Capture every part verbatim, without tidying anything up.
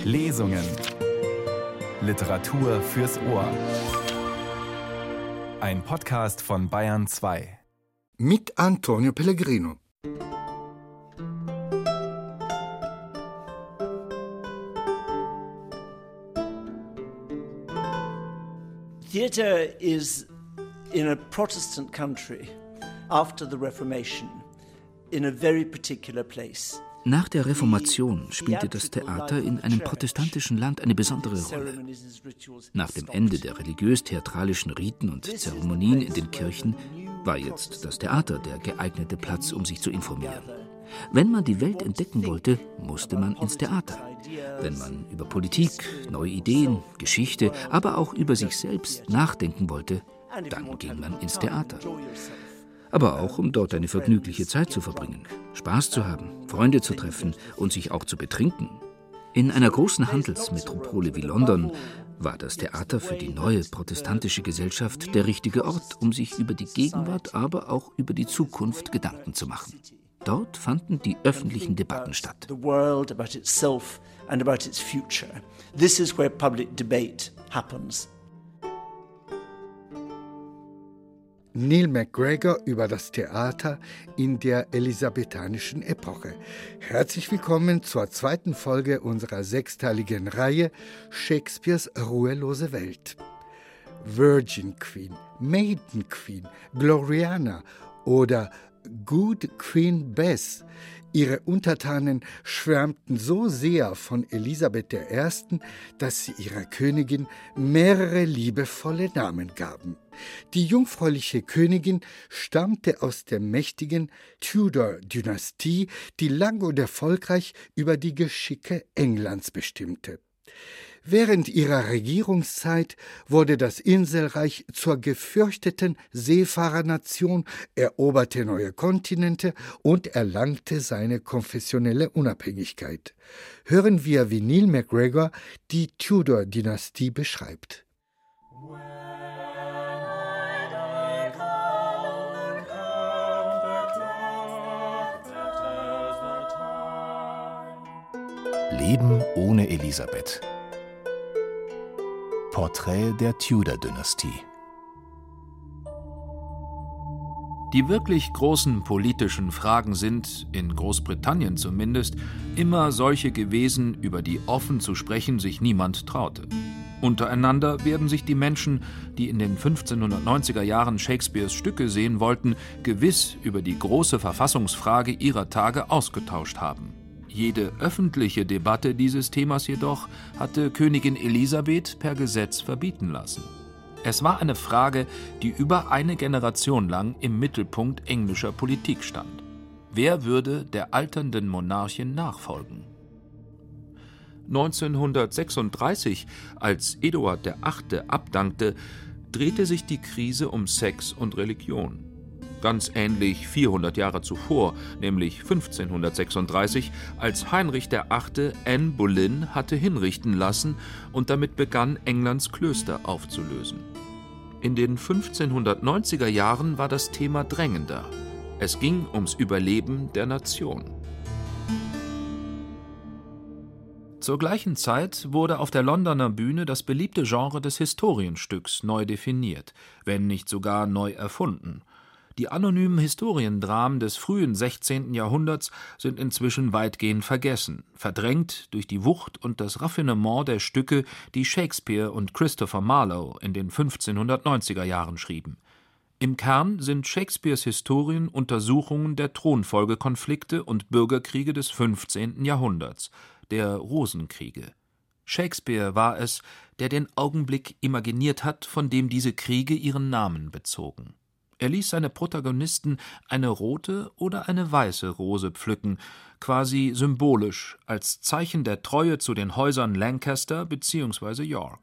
Lesungen. Literatur fürs Ohr. Ein Podcast von Bayern zwei. Mit Antonio Pellegrino. Theatre is, in a Protestant country, after the Reformation, in a very particular place. Nach der Reformation spielte das Theater in einem protestantischen Land eine besondere Rolle. Nach dem Ende der religiös-theatralischen Riten und Zeremonien in den Kirchen war jetzt das Theater der geeignete Platz, um sich zu informieren. Wenn man die Welt entdecken wollte, musste man ins Theater. Wenn man über Politik, neue Ideen, Geschichte, aber auch über sich selbst nachdenken wollte, dann ging man ins Theater. Aber auch, um dort eine vergnügliche Zeit zu verbringen, Spaß zu haben, Freunde zu treffen und sich auch zu betrinken. In einer großen Handelsmetropole wie London war das Theater für die neue protestantische Gesellschaft der richtige Ort, um sich über die Gegenwart, aber auch über die Zukunft Gedanken zu machen. Dort fanden die öffentlichen Debatten statt. The world about itself and about its future. This is where public debate happens. Neil MacGregor über das Theater in der elisabethanischen Epoche. Herzlich willkommen zur zweiten Folge unserer sechsteiligen Reihe Shakespeares ruhelose Welt. Virgin Queen, Maiden Queen, Gloriana oder Good Queen Bess. Ihre Untertanen schwärmten so sehr von Elisabeth der Ersten, dass sie ihrer Königin mehrere liebevolle Namen gaben. Die jungfräuliche Königin stammte aus der mächtigen Tudor-Dynastie, die lang und erfolgreich über die Geschicke Englands bestimmte. Während ihrer Regierungszeit wurde das Inselreich zur gefürchteten Seefahrernation, eroberte neue Kontinente und erlangte seine konfessionelle Unabhängigkeit. Hören wir, wie Neil MacGregor die Tudor-Dynastie beschreibt. Leben ohne Elisabeth. Porträt der Tudor-Dynastie. Die wirklich großen politischen Fragen sind, in Großbritannien zumindest, immer solche gewesen, über die offen zu sprechen sich niemand traute. Untereinander werden sich die Menschen, die in den fünfzehnhundertneunziger Jahren Shakespeares Stücke sehen wollten, gewiss über die große Verfassungsfrage ihrer Tage ausgetauscht haben. Jede öffentliche Debatte dieses Themas jedoch hatte Königin Elisabeth per Gesetz verbieten lassen. Es war eine Frage, die über eine Generation lang im Mittelpunkt englischer Politik stand. Wer würde der alternden Monarchin nachfolgen? neunzehnhundertsechsunddreißig, als Eduard der Achte abdankte, drehte sich die Krise um Sex und Religion. Ganz ähnlich vierhundert Jahre zuvor, nämlich fünfzehnhundertsechsunddreißig, als Heinrich der Achte Anne Boleyn hatte hinrichten lassen und damit begann, Englands Klöster aufzulösen. In den fünfzehnhundertneunziger Jahren war das Thema drängender. Es ging ums Überleben der Nation. Zur gleichen Zeit wurde auf der Londoner Bühne das beliebte Genre des Historienstücks neu definiert, wenn nicht sogar neu erfunden. Die anonymen Historiendramen des frühen sechzehnten Jahrhunderts sind inzwischen weitgehend vergessen, verdrängt durch die Wucht und das Raffinement der Stücke, die Shakespeare und Christopher Marlowe in den fünfzehnhundertneunziger Jahren schrieben. Im Kern sind Shakespeares Historien Untersuchungen der Thronfolgekonflikte und Bürgerkriege des fünfzehnten Jahrhunderts, der Rosenkriege. Shakespeare war es, der den Augenblick imaginiert hat, von dem diese Kriege ihren Namen bezogen. Er ließ seine Protagonisten eine rote oder eine weiße Rose pflücken, quasi symbolisch, als Zeichen der Treue zu den Häusern Lancaster bzw. York.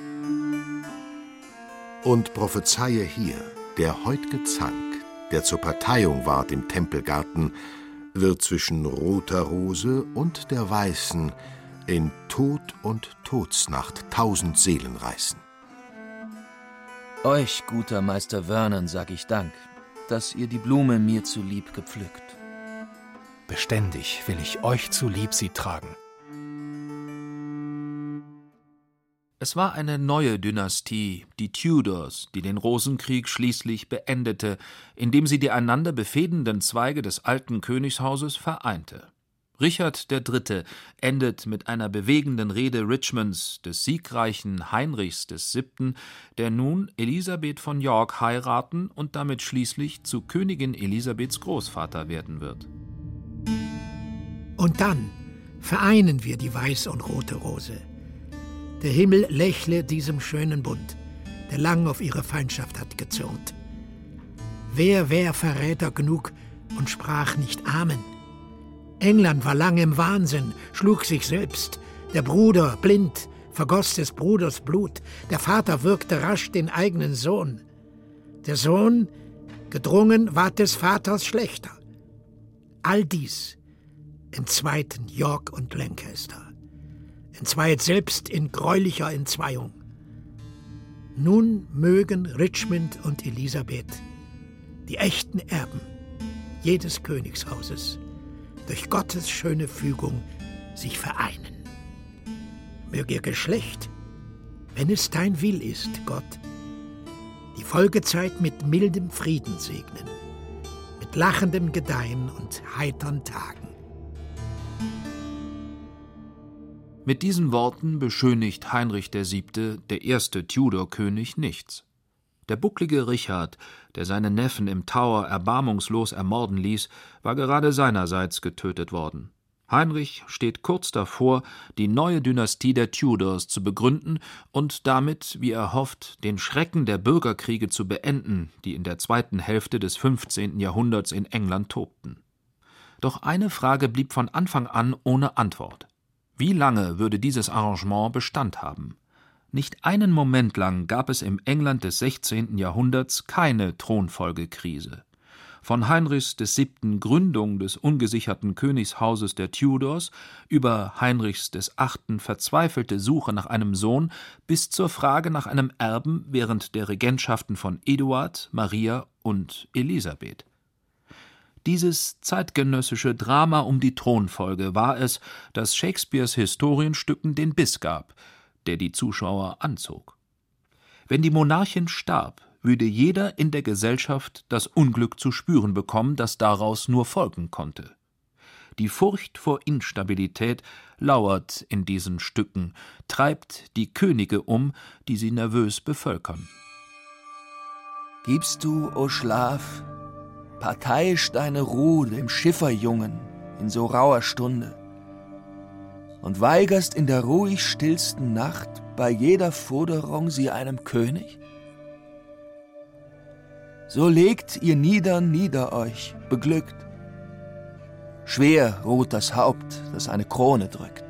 Und prophezeie hier, der heut'ge Zank, der zur Parteiung ward im Tempelgarten, wird zwischen roter Rose und der weißen in Tod und Todsnacht tausend Seelen reißen. Euch, guter Meister Vernon, sag ich Dank, dass ihr die Blume mir zulieb gepflückt. Beständig will ich euch zulieb sie tragen. Es war eine neue Dynastie, die Tudors, die den Rosenkrieg schließlich beendete, indem sie die einander befehdenden Zweige des alten Königshauses vereinte. Richard der Dritte endet mit einer bewegenden Rede Richmonds, des siegreichen Heinrichs des Siebten, der nun Elisabeth von York heiraten und damit schließlich zu Königin Elisabeths Großvater werden wird. Und dann vereinen wir die weiße und rote Rose. Der Himmel lächle diesem schönen Bund, der lang auf ihre Feindschaft hat gezürnt. Wer wär Verräter genug und sprach nicht Amen? England war lang im Wahnsinn, schlug sich selbst. Der Bruder, blind, vergoss des Bruders Blut. Der Vater würgte rasch den eigenen Sohn. Der Sohn, gedrungen, ward des Vaters schlechter. All dies entzweiten York und Lancaster. Entzweit selbst in greulicher Entzweiung. Nun mögen Richmond und Elisabeth, die echten Erben jedes Königshauses, durch Gottes schöne Fügung sich vereinen. Möge ihr Geschlecht, wenn es dein Will ist, Gott, die Folgezeit mit mildem Frieden segnen, mit lachendem Gedeihen und heitern Tagen. Mit diesen Worten beschönigt Heinrich der Siebte, der erste Tudor-König, nichts. Der bucklige Richard, der seinen Neffen im Tower erbarmungslos ermorden ließ, war gerade seinerseits getötet worden. Heinrich steht kurz davor, die neue Dynastie der Tudors zu begründen und damit, wie er hofft, den Schrecken der Bürgerkriege zu beenden, die in der zweiten Hälfte des fünfzehnten Jahrhunderts in England tobten. Doch eine Frage blieb von Anfang an ohne Antwort. Wie lange würde dieses Arrangement Bestand haben? Nicht einen Moment lang gab es im England des sechzehnten Jahrhunderts keine Thronfolgekrise. Von Heinrichs des Siebten Gründung des ungesicherten Königshauses der Tudors über Heinrichs des Achten verzweifelte Suche nach einem Sohn bis zur Frage nach einem Erben während der Regentschaften von Eduard, Maria und Elisabeth. Dieses zeitgenössische Drama um die Thronfolge war es, das Shakespeares Historienstücken den Biss gab, der die Zuschauer anzog. Wenn die Monarchin starb, würde jeder in der Gesellschaft das Unglück zu spüren bekommen, das daraus nur folgen konnte. Die Furcht vor Instabilität lauert in diesen Stücken, treibt die Könige um, die sie nervös bevölkern. Gibst du, o Schlaf, parteiisch deine Ruh dem Schifferjungen in so rauer Stunde und weigerst in der ruhig stillsten Nacht bei jeder Forderung sie einem König? So legt ihr Niedern nieder euch, beglückt. Schwer ruht das Haupt, das eine Krone drückt.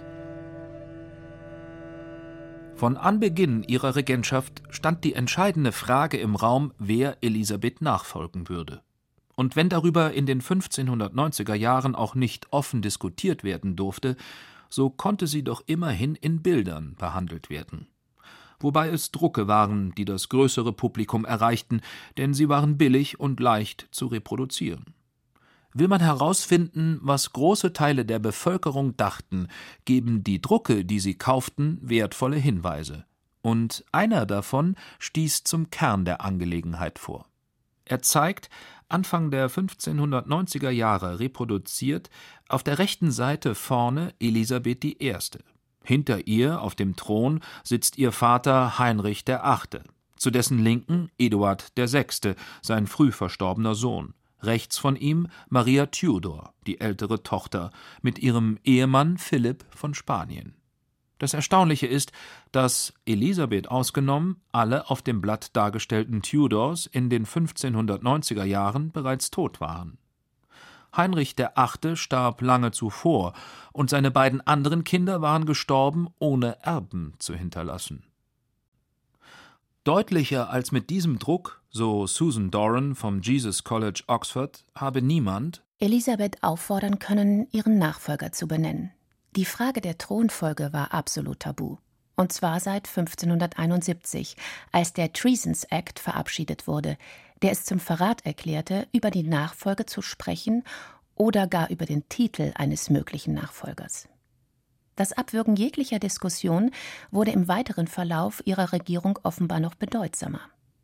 Von Anbeginn ihrer Regentschaft stand die entscheidende Frage im Raum, wer Elisabeth nachfolgen würde. Und wenn darüber in den fünfzehnhundertneunziger Jahren auch nicht offen diskutiert werden durfte, so konnte sie doch immerhin in Bildern behandelt werden. Wobei es Drucke waren, die das größere Publikum erreichten, denn sie waren billig und leicht zu reproduzieren. Will man herausfinden, was große Teile der Bevölkerung dachten, geben die Drucke, die sie kauften, wertvolle Hinweise. Und einer davon stieß zum Kern der Angelegenheit vor. Er zeigt, Anfang der fünfzehnhundertneunziger Jahre reproduziert, auf der rechten Seite vorne Elisabeth die Erste. Hinter ihr auf dem Thron sitzt ihr Vater Heinrich der Achte, zu dessen Linken Eduard der Sechste, sein früh verstorbener Sohn. Rechts von ihm Maria Tudor, die ältere Tochter, mit ihrem Ehemann Philipp von Spanien. Das Erstaunliche ist, dass, Elisabeth ausgenommen, alle auf dem Blatt dargestellten Tudors in den fünfzehnhundertneunziger Jahren bereits tot waren. Heinrich der Achte starb lange zuvor, und seine beiden anderen Kinder waren gestorben, ohne Erben zu hinterlassen. Deutlicher als mit diesem Druck, so Susan Doran vom Jesus College Oxford, habe niemand Elisabeth auffordern können, ihren Nachfolger zu benennen. Die Frage der Thronfolge war absolut tabu. Und zwar seit fünfzehnhunderteinundsiebzig, als der Treasons Act verabschiedet wurde, der es zum Verrat erklärte, über die Nachfolge zu sprechen oder gar über den Titel eines möglichen Nachfolgers. Das Abwürgen jeglicher Diskussion wurde im weiteren Verlauf ihrer Regierung offenbar noch bedeutsamer.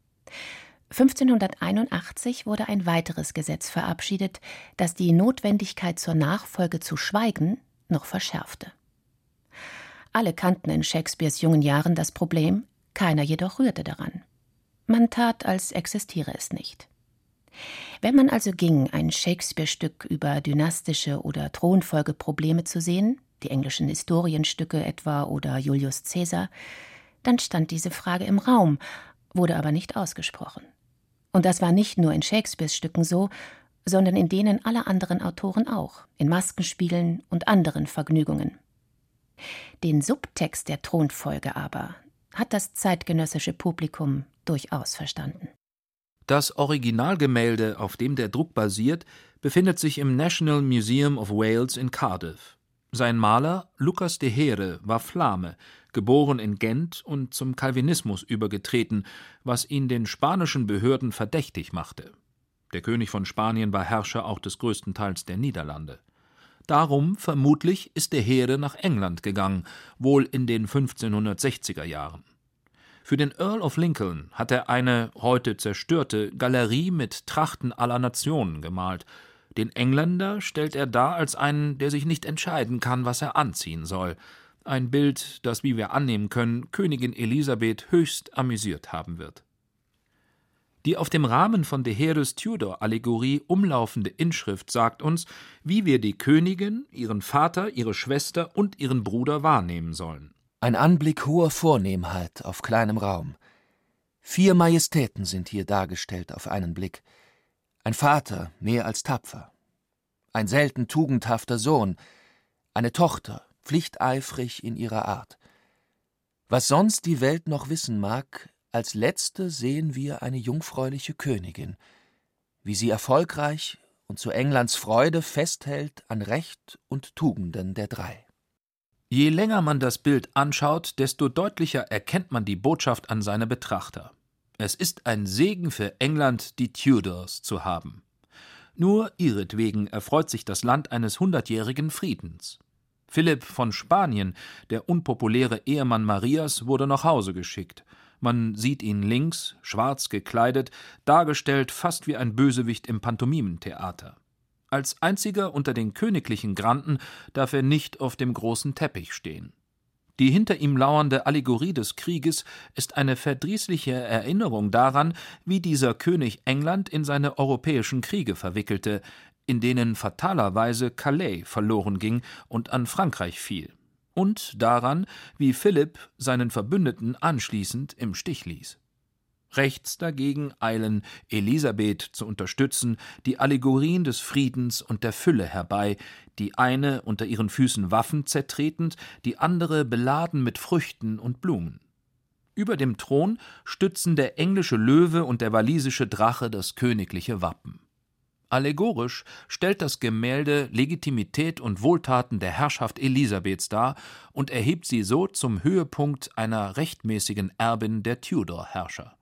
fünfzehnhunderteinundachtzig wurde ein weiteres Gesetz verabschiedet, das die Notwendigkeit zur Nachfolge zu schweigen noch verschärfte. Alle kannten in Shakespeares jungen Jahren das Problem, keiner jedoch rührte daran. Man tat, als existiere es nicht. Wenn man also ging, ein Shakespeare-Stück über dynastische oder Thronfolgeprobleme zu sehen, die englischen Historienstücke etwa oder Julius Caesar, dann stand diese Frage im Raum, wurde aber nicht ausgesprochen. Und das war nicht nur in Shakespeares Stücken so, sondern in denen aller anderen Autoren auch, in Maskenspielen und anderen Vergnügungen. Den Subtext der Thronfolge aber hat das zeitgenössische Publikum durchaus verstanden. Das Originalgemälde, auf dem der Druck basiert, befindet sich im National Museum of Wales in Cardiff. Sein Maler, Lucas de Here, war Flame, geboren in Gent und zum Calvinismus übergetreten, was ihn den spanischen Behörden verdächtig machte. Der König von Spanien war Herrscher auch des größten Teils der Niederlande. Darum, vermutlich, ist de Here nach England gegangen, wohl in den fünfzehnhundertsechziger Jahren. Für den Earl of Lincoln hat er eine, heute zerstörte, Galerie mit Trachten aller Nationen gemalt. Den Engländer stellt er dar als einen, der sich nicht entscheiden kann, was er anziehen soll. Ein Bild, das, wie wir annehmen können, Königin Elisabeth höchst amüsiert haben wird. Die auf dem Rahmen von de Heres Tudor-Allegorie umlaufende Inschrift sagt uns, wie wir die Königin, ihren Vater, ihre Schwester und ihren Bruder wahrnehmen sollen. Ein Anblick hoher Vornehmheit auf kleinem Raum. Vier Majestäten sind hier dargestellt auf einen Blick. Ein Vater, mehr als tapfer. Ein selten tugendhafter Sohn. Eine Tochter, pflichteifrig in ihrer Art. Was sonst die Welt noch wissen mag, als letzte sehen wir eine jungfräuliche Königin, wie sie erfolgreich und zu Englands Freude festhält an Recht und Tugenden der drei. Je länger man das Bild anschaut, desto deutlicher erkennt man die Botschaft an seine Betrachter. Es ist ein Segen für England, die Tudors zu haben. Nur ihretwegen erfreut sich das Land eines hundertjährigen Friedens. Philipp von Spanien, der unpopuläre Ehemann Marias, wurde nach Hause geschickt. Man sieht ihn links, schwarz gekleidet, dargestellt fast wie ein Bösewicht im Pantomimentheater. Als einziger unter den königlichen Granden darf er nicht auf dem großen Teppich stehen. Die hinter ihm lauernde Allegorie des Krieges ist eine verdrießliche Erinnerung daran, wie dieser König England in seine europäischen Kriege verwickelte, in denen fatalerweise Calais verloren ging und an Frankreich fiel, und daran, wie Philipp seinen Verbündeten anschließend im Stich ließ. Rechts dagegen eilen, Elisabeth zu unterstützen, die Allegorien des Friedens und der Fülle herbei, die eine unter ihren Füßen Waffen zertretend, die andere beladen mit Früchten und Blumen. Über dem Thron stützen der englische Löwe und der walisische Drache das königliche Wappen. Allegorisch stellt das Gemälde Legitimität und Wohltaten der Herrschaft Elisabeths dar und erhebt sie so zum Höhepunkt einer rechtmäßigen Erbin der Tudor-Herrscher.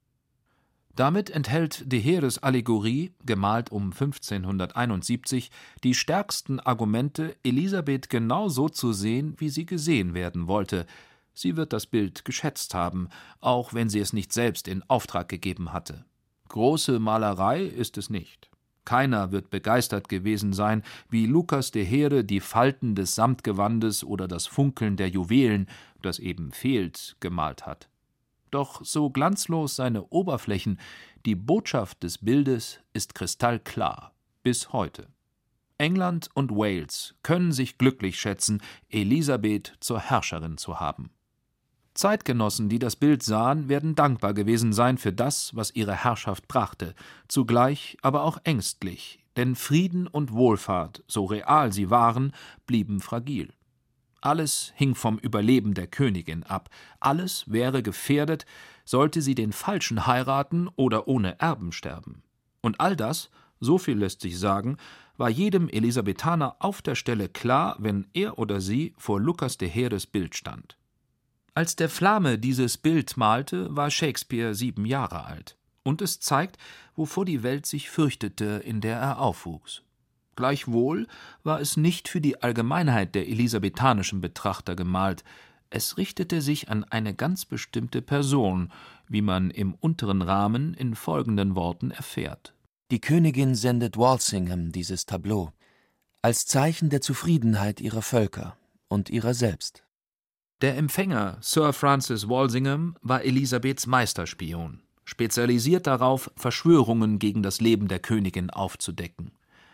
Damit enthält de Heres Allegorie, gemalt um fünfzehnhunderteinundsiebzig, die stärksten Argumente, Elisabeth genau so zu sehen, wie sie gesehen werden wollte. Sie wird das Bild geschätzt haben, auch wenn sie es nicht selbst in Auftrag gegeben hatte. Große Malerei ist es nicht. Keiner wird begeistert gewesen sein, wie Lucas de Here die Falten des Samtgewandes oder das Funkeln der Juwelen, das eben fehlt, gemalt hat. Doch so glanzlos seine Oberflächen, die Botschaft des Bildes ist kristallklar, bis heute. England und Wales können sich glücklich schätzen, Elisabeth zur Herrscherin zu haben. Zeitgenossen, die das Bild sahen, werden dankbar gewesen sein für das, was ihre Herrschaft brachte, zugleich aber auch ängstlich, denn Frieden und Wohlfahrt, so real sie waren, blieben fragil. Alles hing vom Überleben der Königin ab, alles wäre gefährdet, sollte sie den Falschen heiraten oder ohne Erben sterben. Und all das, so viel lässt sich sagen, war jedem Elisabethaner auf der Stelle klar, wenn er oder sie vor Lucas de Heres Bild stand. Als der Flame dieses Bild malte, war Shakespeare sieben Jahre alt. Und es zeigt, wovor die Welt sich fürchtete, in der er aufwuchs. Gleichwohl war es nicht für die Allgemeinheit der elisabethanischen Betrachter gemalt, es richtete sich an eine ganz bestimmte Person, wie man im unteren Rahmen in folgenden Worten erfährt. Die Königin sendet Walsingham dieses Tableau, als Zeichen der Zufriedenheit ihrer Völker und ihrer selbst. Der Empfänger, Sir Francis Walsingham, war Elisabeths Meisterspion, spezialisiert darauf, Verschwörungen gegen das Leben der Königin aufzudecken.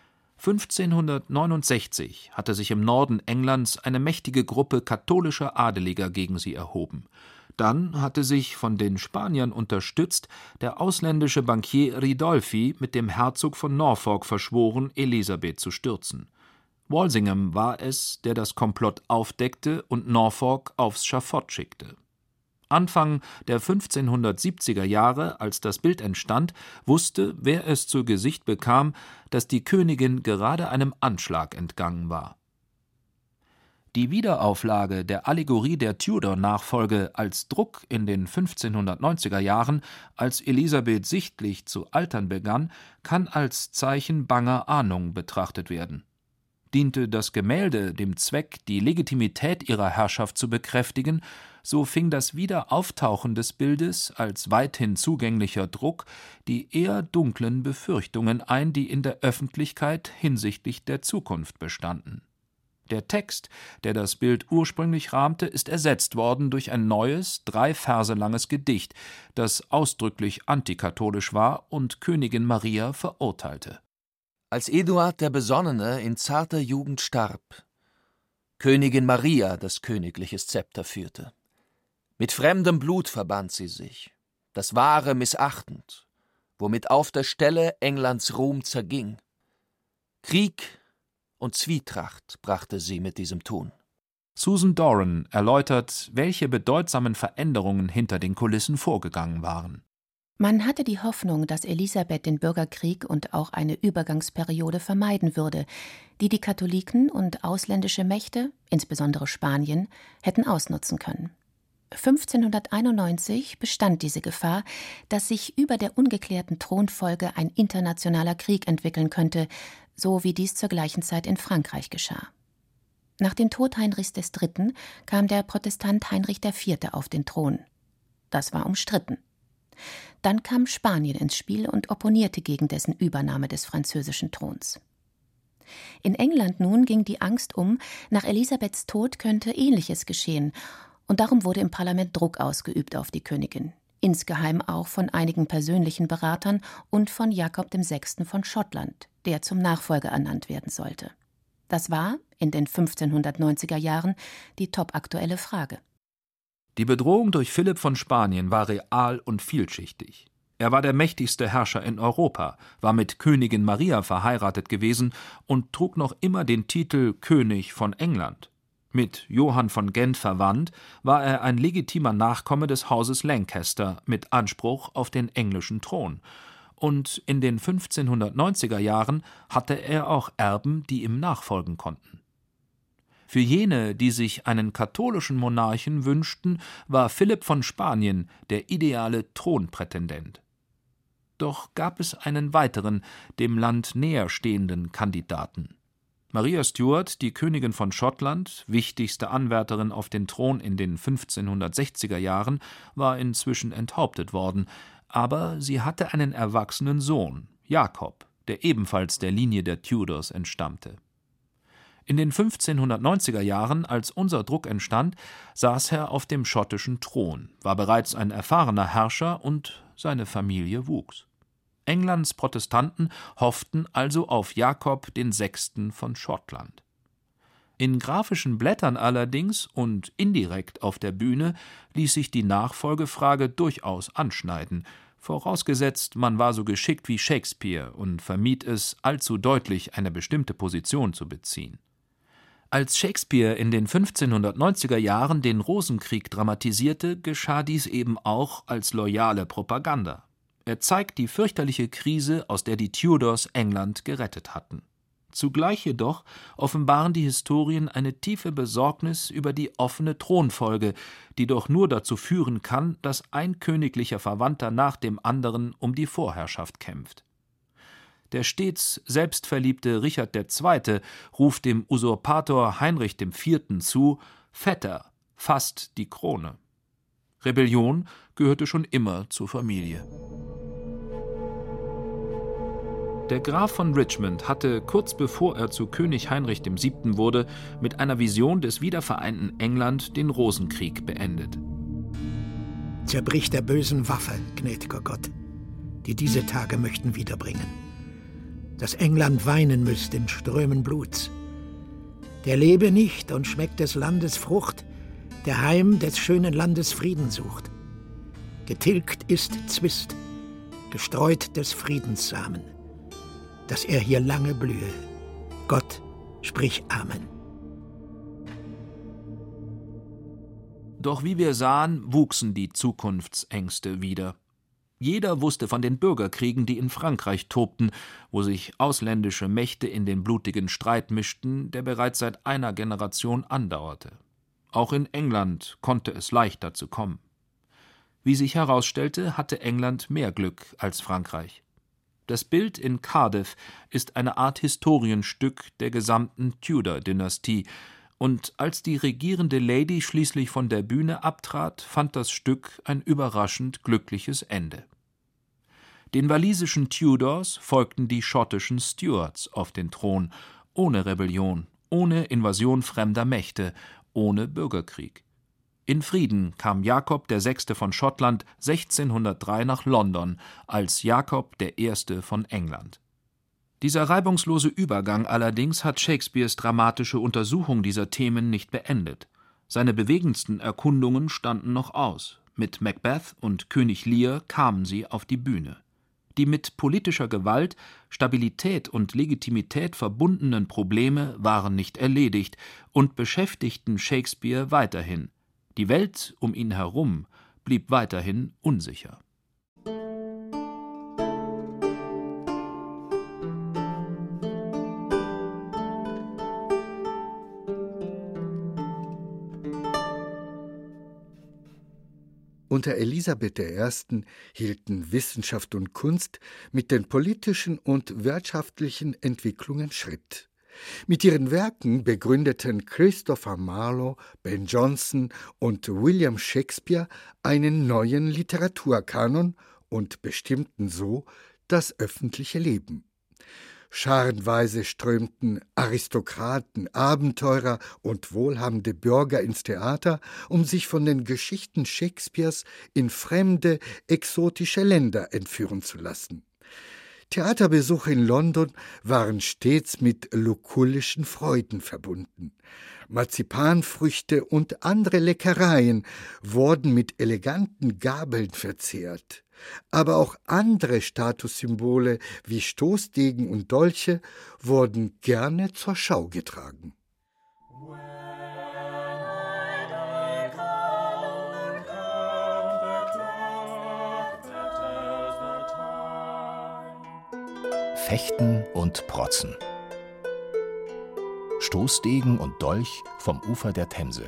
fünfzehnhundertneunundsechzig hatte sich im Norden Englands eine mächtige Gruppe katholischer Adeliger gegen sie erhoben. Dann hatte sich, von den Spaniern unterstützt, der ausländische Bankier Ridolfi mit dem Herzog von Norfolk verschworen, Elisabeth zu stürzen. Walsingham war es, der das Komplott aufdeckte und Norfolk aufs Schafott schickte. Anfang der fünfzehnhundertsiebziger Jahre, als das Bild entstand, wusste, wer es zu Gesicht bekam, dass die Königin gerade einem Anschlag entgangen war. Die Wiederauflage der Allegorie der Tudor-Nachfolge als Druck in den fünfzehnhundertneunziger Jahren, als Elisabeth sichtlich zu altern begann, kann als Zeichen banger Ahnung betrachtet werden. Diente das Gemälde dem Zweck, die Legitimität ihrer Herrschaft zu bekräftigen, so fing das Wiederauftauchen des Bildes als weithin zugänglicher Druck die eher dunklen Befürchtungen ein, die in der Öffentlichkeit hinsichtlich der Zukunft bestanden. Der Text, der das Bild ursprünglich rahmte, ist ersetzt worden durch ein neues, drei Verse langes Gedicht, das ausdrücklich antikatholisch war und Königin Maria verurteilte. Als Eduard der Besonnene in zarter Jugend starb, Königin Maria das königliches Zepter führte. Mit fremdem Blut verband sie sich, das Wahre missachtend, womit auf der Stelle Englands Ruhm zerging. Krieg und Zwietracht brachte sie mit diesem Tun. Susan Doran erläutert, welche bedeutsamen Veränderungen hinter den Kulissen vorgegangen waren. Man hatte die Hoffnung, dass Elisabeth den Bürgerkrieg und auch eine Übergangsperiode vermeiden würde, die die Katholiken und ausländische Mächte, insbesondere Spanien, hätten ausnutzen können. fünfzehnhunderteinundneunzig bestand diese Gefahr, dass sich über der ungeklärten Thronfolge ein internationaler Krieg entwickeln könnte, so wie dies zur gleichen Zeit in Frankreich geschah. Nach dem Tod Heinrichs des Dritten kam der Protestant Heinrich der Vierte auf den Thron. Das war umstritten. Dann kam Spanien ins Spiel und opponierte gegen dessen Übernahme des französischen Throns. In England nun ging die Angst um, nach Elisabeths Tod könnte Ähnliches geschehen, und darum wurde im Parlament Druck ausgeübt auf die Königin, insgeheim auch von einigen persönlichen Beratern und von Jakob dem Sechsten von Schottland, der zum Nachfolger ernannt werden sollte. Das war in den fünfzehnhundertneunziger Jahren die topaktuelle Frage. Die Bedrohung durch Philipp von Spanien war real und vielschichtig. Er war der mächtigste Herrscher in Europa, war mit Königin Maria verheiratet gewesen und trug noch immer den Titel König von England. Mit Johann von Gent verwandt, war er ein legitimer Nachkomme des Hauses Lancaster mit Anspruch auf den englischen Thron. Und in den fünfzehnhundertneunziger Jahren hatte er auch Erben, die ihm nachfolgen konnten. Für jene, die sich einen katholischen Monarchen wünschten, war Philipp von Spanien der ideale Thronprätendent. Doch gab es einen weiteren, dem Land näher stehenden Kandidaten. Maria Stuart, die Königin von Schottland, wichtigste Anwärterin auf den Thron in den fünfzehnhundertsechziger Jahren, war inzwischen enthauptet worden, aber sie hatte einen erwachsenen Sohn, Jakob, der ebenfalls der Linie der Tudors entstammte. In den fünfzehnhundertneunziger Jahren, als unser Druck entstand, saß er auf dem schottischen Thron, war bereits ein erfahrener Herrscher und seine Familie wuchs. Englands Protestanten hofften also auf Jakob den Sechsten von Schottland. In grafischen Blättern allerdings und indirekt auf der Bühne ließ sich die Nachfolgefrage durchaus anschneiden, vorausgesetzt, man war so geschickt wie Shakespeare und vermied es, allzu deutlich eine bestimmte Position zu beziehen. Als Shakespeare in den fünfzehnhundertneunziger Jahren den Rosenkrieg dramatisierte, geschah dies eben auch als loyale Propaganda. Er zeigt die fürchterliche Krise, aus der die Tudors England gerettet hatten. Zugleich jedoch offenbaren die Historien eine tiefe Besorgnis über die offene Thronfolge, die doch nur dazu führen kann, dass ein königlicher Verwandter nach dem anderen um die Vorherrschaft kämpft. Der stets selbstverliebte Richard der Zweite ruft dem Usurpator Heinrich dem Vierten zu: Vetter, fasst die Krone. Rebellion gehörte schon immer zur Familie. Der Graf von Richmond hatte, kurz bevor er zu König Heinrich dem Siebten wurde, mit einer Vision des wiedervereinten England den Rosenkrieg beendet. Zerbrich der bösen Waffe, gnädiger Gott, die diese Tage möchten wiederbringen. Dass England weinen müsste in Strömen Bluts. Der lebe nicht und schmeckt des Landes Frucht, der heim des schönen Landes Frieden sucht. Getilgt ist Zwist, gestreut des Friedenssamen, dass er hier lange blühe. Gott, sprich Amen. Doch wie wir sahen, wuchsen die Zukunftsängste wieder. Jeder wusste von den Bürgerkriegen, die in Frankreich tobten, wo sich ausländische Mächte in den blutigen Streit mischten, der bereits seit einer Generation andauerte. Auch in England konnte es leicht dazu kommen. Wie sich herausstellte, hatte England mehr Glück als Frankreich. Das Bild in Cardiff ist eine Art Historienstück der gesamten Tudor-Dynastie, und als die regierende Lady schließlich von der Bühne abtrat, fand das Stück ein überraschend glückliches Ende. Den walisischen Tudors folgten die schottischen Stuarts auf den Thron, ohne Rebellion, ohne Invasion fremder Mächte, ohne Bürgerkrieg. In Frieden kam Jakob der Sechste von Schottland sechzehnhundertdrei nach London als Jakob der Erste von England. Dieser reibungslose Übergang allerdings hat Shakespeares dramatische Untersuchung dieser Themen nicht beendet. Seine bewegendsten Erkundungen standen noch aus. Mit Macbeth und König Lear kamen sie auf die Bühne. Die mit politischer Gewalt, Stabilität und Legitimität verbundenen Probleme waren nicht erledigt und beschäftigten Shakespeare weiterhin. Die Welt um ihn herum blieb weiterhin unsicher. Unter Elisabeth der Ersten hielten Wissenschaft und Kunst mit den politischen und wirtschaftlichen Entwicklungen Schritt. Mit ihren Werken begründeten Christopher Marlowe, Ben Jonson und William Shakespeare einen neuen Literaturkanon und bestimmten so das öffentliche Leben. Scharenweise strömten Aristokraten, Abenteurer und wohlhabende Bürger ins Theater, um sich von den Geschichten Shakespeares in fremde, exotische Länder entführen zu lassen. Theaterbesuche in London waren stets mit lukullischen Freuden verbunden. Marzipanfrüchte und andere Leckereien wurden mit eleganten Gabeln verzehrt. Aber auch andere Statussymbole wie Stoßdegen und Dolche wurden gerne zur Schau getragen. Fechten und Protzen. Stoßdegen und Dolch vom Ufer der Themse.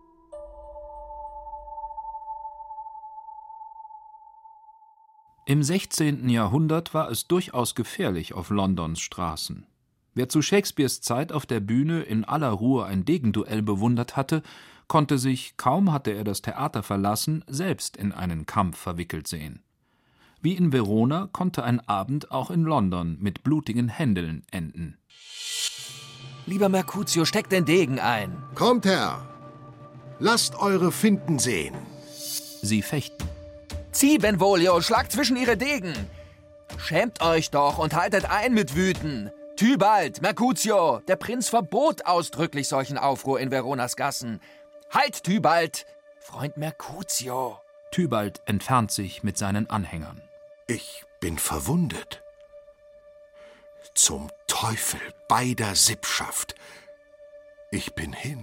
Im sechzehnten Jahrhundert war es durchaus gefährlich auf Londons Straßen. Wer zu Shakespeares Zeit auf der Bühne in aller Ruhe ein Degenduell bewundert hatte, konnte sich, kaum hatte er das Theater verlassen, selbst in einen Kampf verwickelt sehen. Wie in Verona konnte ein Abend auch in London mit blutigen Händeln enden. Lieber Mercutio, steckt den Degen ein. Kommt her, lasst eure Finten sehen. Sie fechten. Zieh, Benvolio, schlag zwischen ihre Degen. Schämt euch doch und haltet ein mit Wüten. Tybalt, Mercutio, der Prinz verbot ausdrücklich solchen Aufruhr in Veronas Gassen. Halt, Tybalt, Freund Mercutio. Tybalt entfernt sich mit seinen Anhängern. Ich bin verwundet. Zum Teufel beider Sippschaft. Ich bin hin.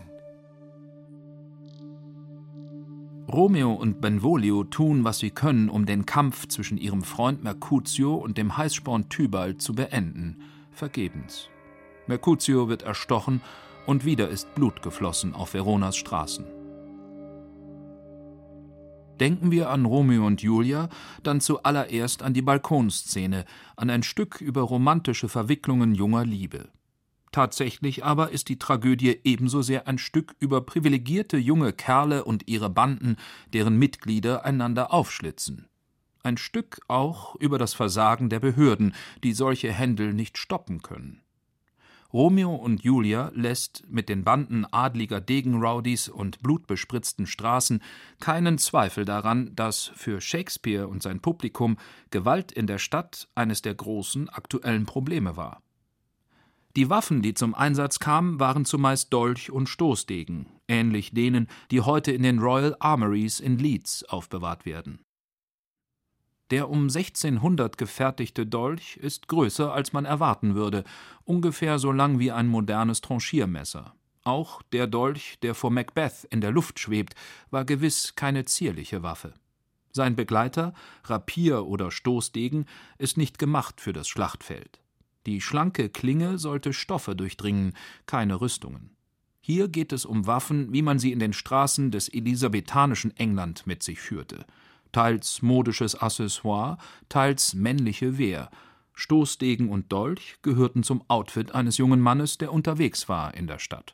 Romeo und Benvolio tun, was sie können, um den Kampf zwischen ihrem Freund Mercutio und dem Heißsporn Tybalt zu beenden. Vergebens. Mercutio wird erstochen und wieder ist Blut geflossen auf Veronas Straßen. Denken wir an Romeo und Julia, dann zuallererst an die Balkonszene, an ein Stück über romantische Verwicklungen junger Liebe. Tatsächlich aber ist die Tragödie ebenso sehr ein Stück über privilegierte junge Kerle und ihre Banden, deren Mitglieder einander aufschlitzen. Ein Stück auch über das Versagen der Behörden, die solche Händel nicht stoppen können. Romeo und Julia lässt mit den Banden adliger Degenrowdies und blutbespritzten Straßen keinen Zweifel daran, dass für Shakespeare und sein Publikum Gewalt in der Stadt eines der großen aktuellen Probleme war. Die Waffen, die zum Einsatz kamen, waren zumeist Dolch und Stoßdegen, ähnlich denen, die heute in den Royal Armories in Leeds aufbewahrt werden. Der um sechzehnhundert gefertigte Dolch ist größer, als man erwarten würde, ungefähr so lang wie ein modernes Tranchiermesser. Auch der Dolch, der vor Macbeth in der Luft schwebt, war gewiss keine zierliche Waffe. Sein Begleiter, Rapier oder Stoßdegen, ist nicht gemacht für das Schlachtfeld. Die schlanke Klinge sollte Stoffe durchdringen, keine Rüstungen. Hier geht es um Waffen, wie man sie in den Straßen des elisabethanischen England mit sich führte. Teils modisches Accessoire, teils männliche Wehr. Stoßdegen und Dolch gehörten zum Outfit eines jungen Mannes, der unterwegs war in der Stadt.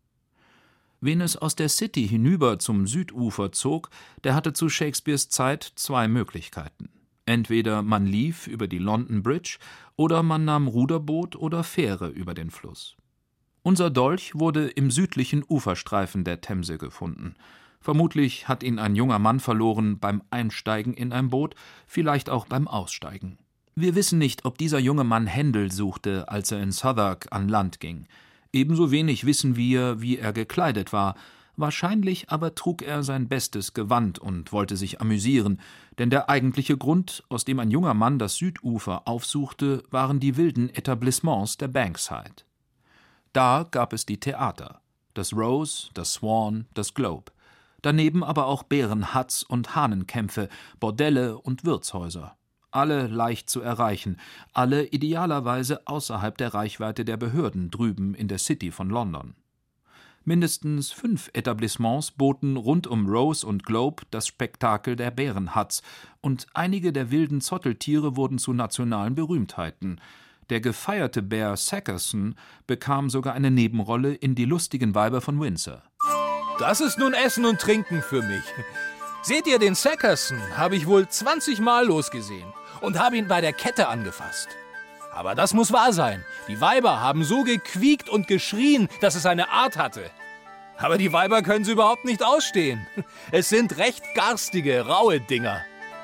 Wen es aus der City hinüber zum Südufer zog, der hatte zu Shakespeares Zeit zwei Möglichkeiten. Entweder man lief über die London Bridge oder man nahm Ruderboot oder Fähre über den Fluss. Unser Dolch wurde im südlichen Uferstreifen der Themse gefunden. Vermutlich hat ihn ein junger Mann verloren beim Einsteigen in ein Boot, vielleicht auch beim Aussteigen. Wir wissen nicht, ob dieser junge Mann Händel suchte, als er in Southwark an Land ging. Ebenso wenig wissen wir, wie er gekleidet war. Wahrscheinlich aber trug er sein bestes Gewand und wollte sich amüsieren, denn der eigentliche Grund, aus dem ein junger Mann das Südufer aufsuchte, waren die wilden Etablissements der Bankside. Da gab es die Theater, das Rose, das Swan, das Globe. Daneben aber auch Bärenhatz und Hahnenkämpfe, Bordelle und Wirtshäuser. Alle leicht zu erreichen, alle idealerweise außerhalb der Reichweite der Behörden drüben in der City von London. Mindestens fünf Etablissements boten rund um Rose und Globe das Spektakel der Bärenhatz, und einige der wilden Zotteltiere wurden zu nationalen Berühmtheiten. Der gefeierte Bär Sackerson bekam sogar eine Nebenrolle in Die lustigen Weiber von Windsor. Das ist nun Essen und Trinken für mich. Seht ihr, den Sackerson habe ich wohl zwanzig Mal losgesehen und habe ihn bei der Kette angefasst. Aber das muss wahr sein. Die Weiber haben so gequiekt und geschrien, dass es eine Art hatte. Aber die Weiber können sie überhaupt nicht ausstehen. Es sind recht garstige, raue Dinger.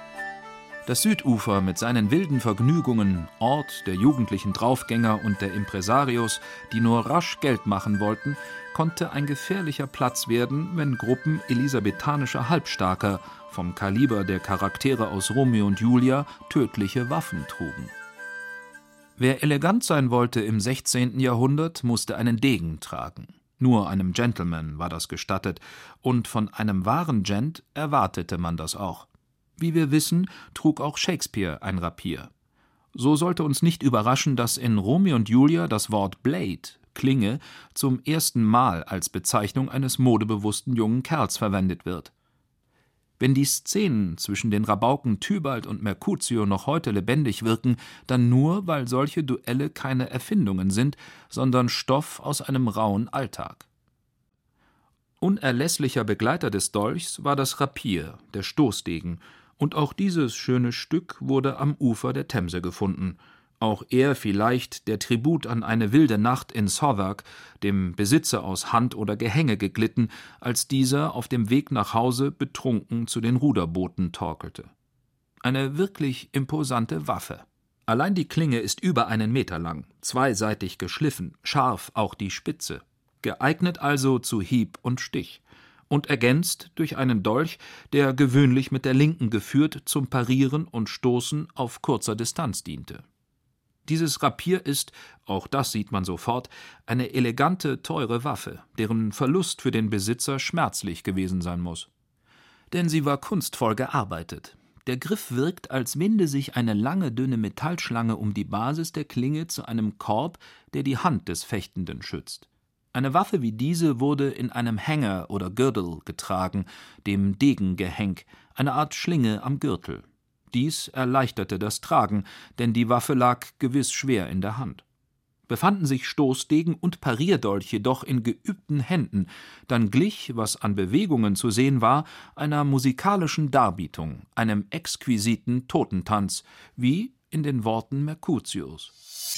Das Südufer mit seinen wilden Vergnügungen, Ort der jugendlichen Draufgänger und der Impresarios, die nur rasch Geld machen wollten, konnte ein gefährlicher Platz werden, wenn Gruppen elisabethanischer Halbstarker vom Kaliber der Charaktere aus Romeo und Julia tödliche Waffen trugen. Wer elegant sein wollte im sechzehnten Jahrhundert, musste einen Degen tragen. Nur einem Gentleman war das gestattet, und von einem wahren Gent erwartete man das auch. Wie wir wissen, trug auch Shakespeare ein Rapier. So sollte uns nicht überraschen, dass in Romeo und Julia das Wort Blade, Klinge, zum ersten Mal als Bezeichnung eines modebewussten jungen Kerls verwendet wird. Wenn die Szenen zwischen den Rabauken Tybalt und Mercutio noch heute lebendig wirken, dann nur, weil solche Duelle keine Erfindungen sind, sondern Stoff aus einem rauen Alltag. Unerlässlicher Begleiter des Dolchs war das Rapier, der Stoßdegen, und auch dieses schöne Stück wurde am Ufer der Themse gefunden. Auch er vielleicht der Tribut an eine wilde Nacht in Southwark, dem Besitzer aus Hand oder Gehänge geglitten, als dieser auf dem Weg nach Hause betrunken zu den Ruderbooten torkelte. Eine wirklich imposante Waffe. Allein die Klinge ist über einen Meter lang, zweiseitig geschliffen, scharf auch die Spitze, geeignet also zu Hieb und Stich, und ergänzt durch einen Dolch, der gewöhnlich mit der Linken geführt zum Parieren und Stoßen auf kurzer Distanz diente. Dieses Rapier ist, auch das sieht man sofort, eine elegante, teure Waffe, deren Verlust für den Besitzer schmerzlich gewesen sein muss. Denn sie war kunstvoll gearbeitet. Der Griff wirkt, als winde sich eine lange, dünne Metallschlange um die Basis der Klinge zu einem Korb, der die Hand des Fechtenden schützt. Eine Waffe wie diese wurde in einem Hänger oder Gürtel getragen, dem Degengehenk, eine Art Schlinge am Gürtel. Dies erleichterte das Tragen, denn die Waffe lag gewiss schwer in der Hand. Befanden sich Stoßdegen und Parierdolch jedoch in geübten Händen, dann glich, was an Bewegungen zu sehen war, einer musikalischen Darbietung, einem exquisiten Totentanz, wie in den Worten Mercutius.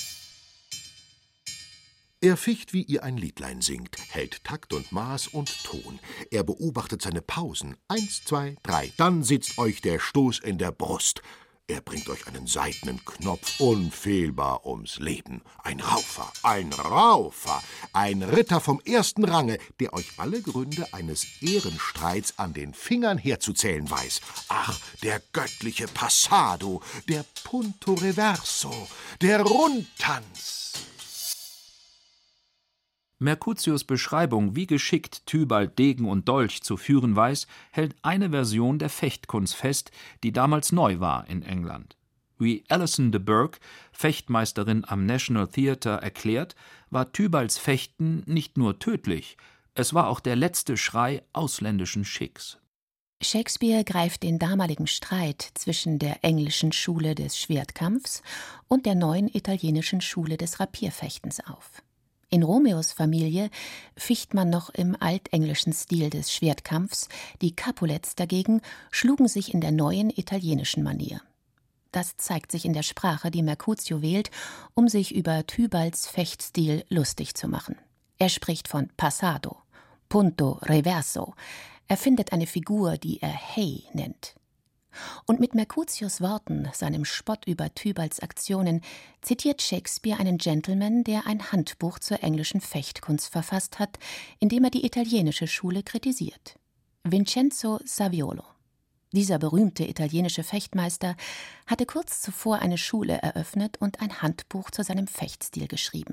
Er ficht, wie ihr ein Liedlein singt, hält Takt und Maß und Ton. Er beobachtet seine Pausen. Eins, zwei, drei. Dann sitzt euch der Stoß in der Brust. Er bringt euch einen seidenen Knopf, unfehlbar ums Leben. Ein Raufer, ein Raufer, ein Ritter vom ersten Range, der euch alle Gründe eines Ehrenstreits an den Fingern herzuzählen weiß. Ach, der göttliche Passado, der Punto Reverso, der Rundtanz. Mercutius' Beschreibung, wie geschickt Tybalt Degen und Dolch zu führen weiß, hält eine Version der Fechtkunst fest, die damals neu war in England. Wie Alison de Burgh, Fechtmeisterin am National Theatre, erklärt, war Tybalts Fechten nicht nur tödlich, es war auch der letzte Schrei ausländischen Schicks. Shakespeare greift den damaligen Streit zwischen der englischen Schule des Schwertkampfs und der neuen italienischen Schule des Rapierfechtens auf. In Romeos Familie ficht man noch im altenglischen Stil des Schwertkampfs, die Capulets dagegen schlugen sich in der neuen italienischen Manier. Das zeigt sich in der Sprache, die Mercutio wählt, um sich über Tybalts Fechtstil lustig zu machen. Er spricht von Passado, Punto Reverso. Er findet eine Figur, die er Hey nennt. Und mit Mercutius Worten, seinem Spott über Tybalts Aktionen, zitiert Shakespeare einen Gentleman, der ein Handbuch zur englischen Fechtkunst verfasst hat, in dem er die italienische Schule kritisiert. Vincenzo Saviolo. Dieser berühmte italienische Fechtmeister hatte kurz zuvor eine Schule eröffnet und ein Handbuch zu seinem Fechtstil geschrieben.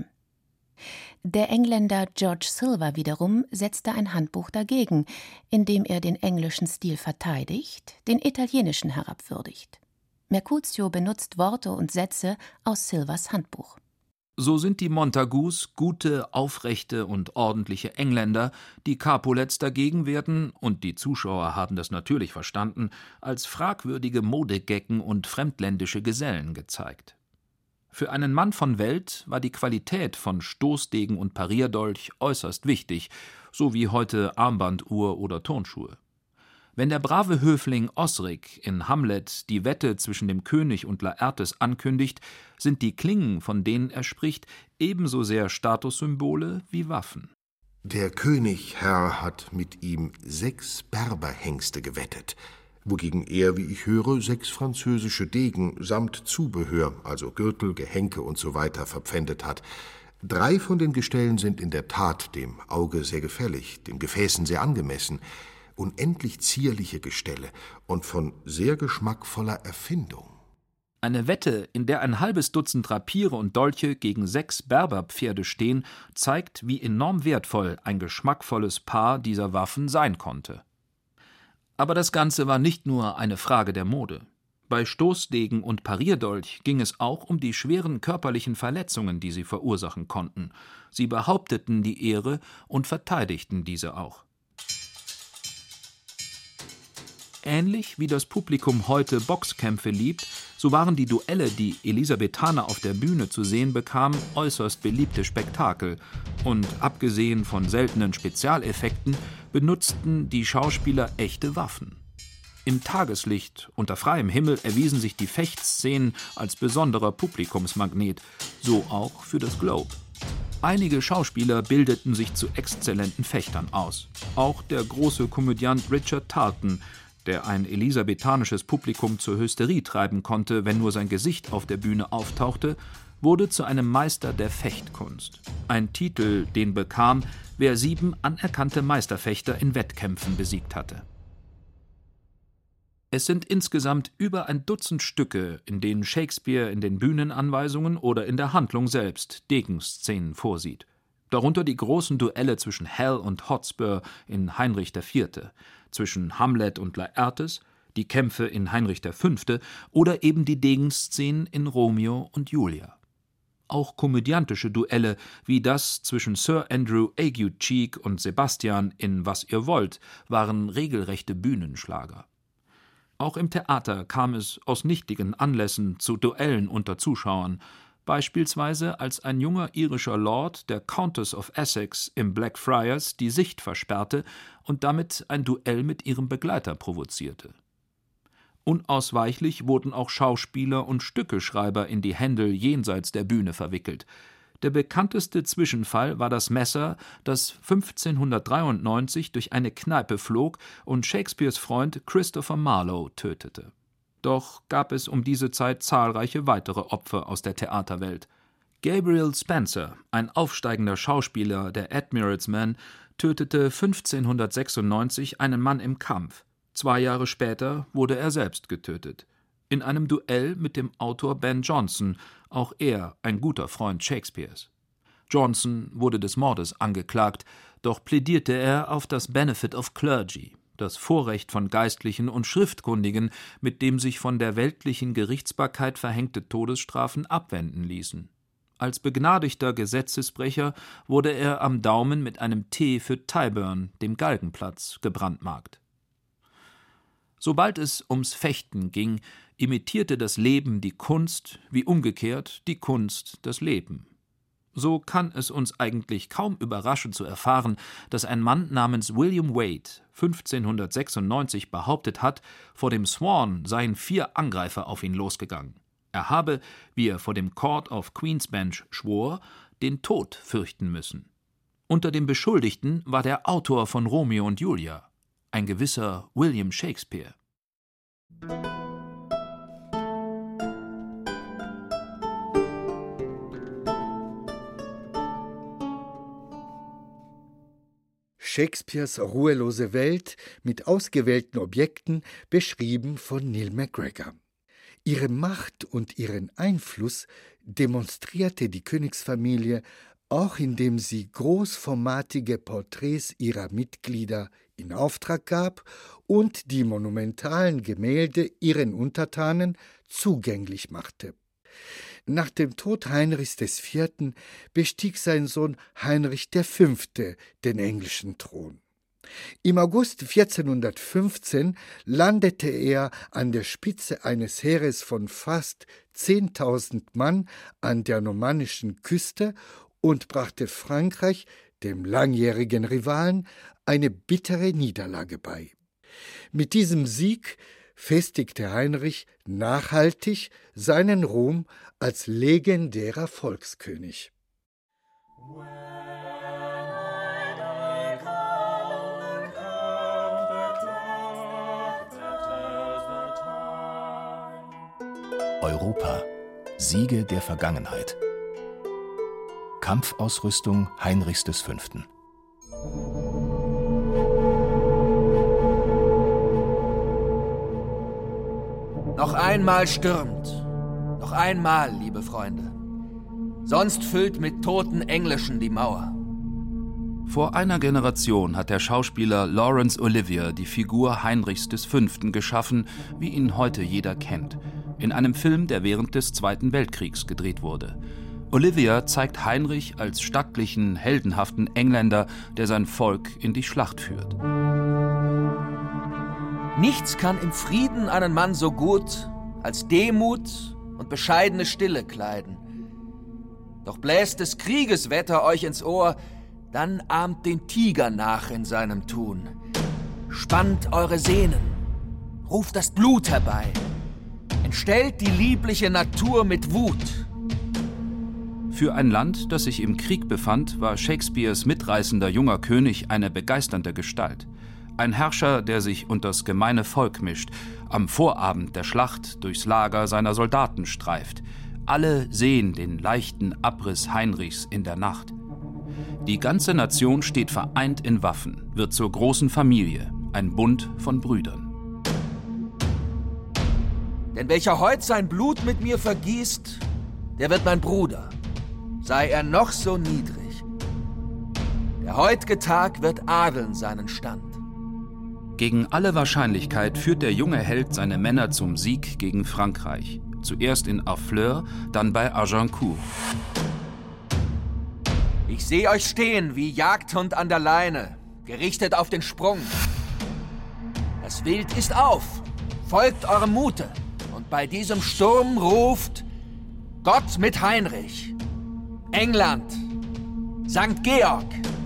Der Engländer George Silver wiederum setzte ein Handbuch dagegen, in dem er den englischen Stil verteidigt, den italienischen herabwürdigt. Mercutio benutzt Worte und Sätze aus Silvers Handbuch. So sind die Montagus gute, aufrechte und ordentliche Engländer, die Capulets dagegen werden, und die Zuschauer haben das natürlich verstanden, als fragwürdige Modegecken und fremdländische Gesellen gezeigt. Für einen Mann von Welt war die Qualität von Stoßdegen und Parierdolch äußerst wichtig, so wie heute Armbanduhr oder Turnschuhe. Wenn der brave Höfling Osric in Hamlet die Wette zwischen dem König und Laertes ankündigt, sind die Klingen, von denen er spricht, ebenso sehr Statussymbole wie Waffen. Der König, Herr, hat mit ihm sechs Berberhengste gewettet, wogegen er, wie ich höre, sechs französische Degen samt Zubehör, also Gürtel, Gehenke und so weiter, verpfändet hat. Drei von den Gestellen sind in der Tat dem Auge sehr gefällig, den Gefäßen sehr angemessen, unendlich zierliche Gestelle und von sehr geschmackvoller Erfindung. Eine Wette, in der ein halbes Dutzend Rapiere und Dolche gegen sechs Berberpferde stehen, zeigt, wie enorm wertvoll ein geschmackvolles Paar dieser Waffen sein konnte. Aber das Ganze war nicht nur eine Frage der Mode. Bei Stoßdegen und Parierdolch ging es auch um die schweren körperlichen Verletzungen, die sie verursachen konnten. Sie behaupteten die Ehre und verteidigten diese auch. Ähnlich wie das Publikum heute Boxkämpfe liebt, so waren die Duelle, die Elisabethaner auf der Bühne zu sehen bekamen, äußerst beliebte Spektakel. Und abgesehen von seltenen Spezialeffekten benutzten die Schauspieler echte Waffen. Im Tageslicht, unter freiem Himmel, erwiesen sich die Fechtszenen als besonderer Publikumsmagnet, so auch für das Globe. Einige Schauspieler bildeten sich zu exzellenten Fechtern aus. Auch der große Komödiant Richard Tarleton, der ein elisabethanisches Publikum zur Hysterie treiben konnte, wenn nur sein Gesicht auf der Bühne auftauchte, wurde zu einem Meister der Fechtkunst. Ein Titel, den bekam, wer sieben anerkannte Meisterfechter in Wettkämpfen besiegt hatte. Es sind insgesamt über ein Dutzend Stücke, in denen Shakespeare in den Bühnenanweisungen oder in der Handlung selbst Degenszenen vorsieht. Darunter die großen Duelle zwischen Hell und Hotspur in Heinrich der Vierte, zwischen Hamlet und Laertes, die Kämpfe in Heinrich der Fünfte oder eben die Degenszenen in Romeo und Julia. Auch komödiantische Duelle wie das zwischen Sir Andrew Aguecheek und Sebastian in Was ihr wollt waren regelrechte Bühnenschlager. Auch im Theater kam es aus nichtigen Anlässen zu Duellen unter Zuschauern, beispielsweise als ein junger irischer Lord der Countess of Essex im Blackfriars die Sicht versperrte und damit ein Duell mit ihrem Begleiter provozierte. Unausweichlich wurden auch Schauspieler und Stückeschreiber in die Händel jenseits der Bühne verwickelt. Der bekannteste Zwischenfall war das Messer, das fünfzehnhundertdreiundneunzig durch eine Kneipe flog und Shakespeares Freund Christopher Marlowe tötete. Doch gab es um diese Zeit zahlreiche weitere Opfer aus der Theaterwelt. Gabriel Spencer, ein aufsteigender Schauspieler der Admiral's Men, tötete fünfzehnhundertsechsundneunzig einen Mann im Kampf. Zwei Jahre später wurde er selbst getötet. In einem Duell mit dem Autor Ben Jonson, auch er ein guter Freund Shakespeares. Jonson wurde des Mordes angeklagt, doch plädierte er auf das Benefit of Clergy, das Vorrecht von Geistlichen und Schriftkundigen, mit dem sich von der weltlichen Gerichtsbarkeit verhängte Todesstrafen abwenden ließen. Als begnadigter Gesetzesbrecher wurde er am Daumen mit einem T für Tyburn, dem Galgenplatz, gebrandmarkt. Sobald es ums Fechten ging, imitierte das Leben die Kunst, wie umgekehrt die Kunst das Leben. So kann es uns eigentlich kaum überraschen zu erfahren, dass ein Mann namens William Wade fünfzehnhundertsechsundneunzig behauptet hat, vor dem Swan seien vier Angreifer auf ihn losgegangen. Er habe, wie er vor dem Court of Queen's Bench schwor, den Tod fürchten müssen. Unter den Beschuldigten war der Autor von Romeo und Julia, ein gewisser William Shakespeare. Shakespeares ruhelose Welt mit ausgewählten Objekten, beschrieben von Neil MacGregor. Ihre Macht und ihren Einfluss demonstrierte die Königsfamilie, auch indem sie großformatige Porträts ihrer Mitglieder in Auftrag gab und die monumentalen Gemälde ihren Untertanen zugänglich machte. Nach dem Tod Heinrichs des Vierten bestieg sein Sohn Heinrich der Fünfte den englischen Thron. Im August vierzehnhundertfünfzehn landete er an der Spitze eines Heeres von fast zehntausend Mann an der normannischen Küste und brachte Frankreich, dem langjährigen Rivalen, eine bittere Niederlage bei. Mit diesem Sieg festigte Heinrich nachhaltig seinen Ruhm als legendärer Volkskönig. Europa. Siege der Vergangenheit. Kampfausrüstung Heinrichs des Fünften. Noch einmal stürmt. Noch einmal, liebe Freunde. Sonst füllt mit toten Englischen die Mauer. Vor einer Generation hat der Schauspieler Laurence Olivier die Figur Heinrichs des Fünften geschaffen, wie ihn heute jeder kennt, in einem Film, der während des Zweiten Weltkriegs gedreht wurde. Olivier zeigt Heinrich als stattlichen, heldenhaften Engländer, der sein Volk in die Schlacht führt. Nichts kann im Frieden einen Mann so gut als Demut und bescheidene Stille kleiden. Doch bläst des Krieges Wetter euch ins Ohr, dann ahmt den Tiger nach in seinem Tun. Spannt eure Sehnen, ruft das Blut herbei, entstellt die liebliche Natur mit Wut. Für ein Land, das sich im Krieg befand, war Shakespeares mitreißender junger König eine begeisternde Gestalt. Ein Herrscher, der sich unters gemeine Volk mischt, am Vorabend der Schlacht durchs Lager seiner Soldaten streift. Alle sehen den leichten Abriss Heinrichs in der Nacht. Die ganze Nation steht vereint in Waffen, wird zur großen Familie, ein Bund von Brüdern. Denn welcher heut sein Blut mit mir vergießt, der wird mein Bruder, sei er noch so niedrig. Der heut'ge Tag wird adeln seinen Stand. Gegen alle Wahrscheinlichkeit führt der junge Held seine Männer zum Sieg gegen Frankreich. Zuerst in Harfleur, dann bei Agincourt. Ich sehe euch stehen wie Jagdhund an der Leine, gerichtet auf den Sprung. Das Wild ist auf, folgt eurem Mute und bei diesem Sturm ruft Gott mit Heinrich, England, Sankt Georg.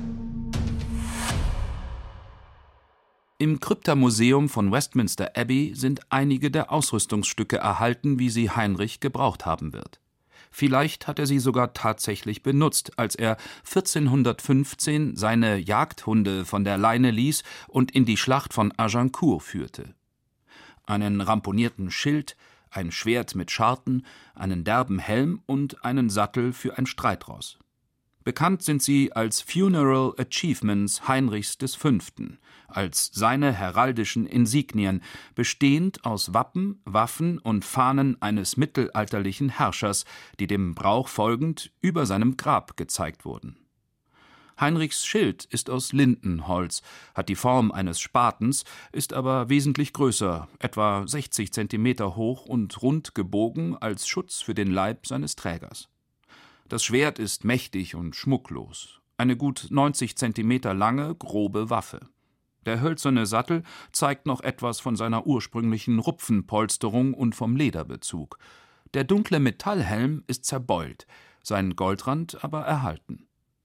Im Krypta-Museum von Westminster Abbey sind einige der Ausrüstungsstücke erhalten, wie sie Heinrich gebraucht haben wird. Vielleicht hat er sie sogar tatsächlich benutzt, als er vierzehnhundertfünfzehn seine Jagdhunde von der Leine ließ und in die Schlacht von Agincourt führte. Einen ramponierten Schild, ein Schwert mit Scharten, einen derben Helm und einen Sattel für ein Streitross. Bekannt sind sie als Funeral Achievements Heinrichs des Fünften, als seine heraldischen Insignien, bestehend aus Wappen, Waffen und Fahnen eines mittelalterlichen Herrschers, die dem Brauch folgend über seinem Grab gezeigt wurden. Heinrichs Schild ist aus Lindenholz, hat die Form eines Spatens, ist aber wesentlich größer, etwa sechzig Zentimeter hoch und rund gebogen als Schutz für den Leib seines Trägers. Das Schwert ist mächtig und schmucklos, eine gut neunzig Zentimeter lange, grobe Waffe. Der hölzerne Sattel zeigt noch etwas von seiner ursprünglichen Rupfenpolsterung und vom Lederbezug. Der dunkle Metallhelm ist zerbeult, sein Goldrand aber erhalten.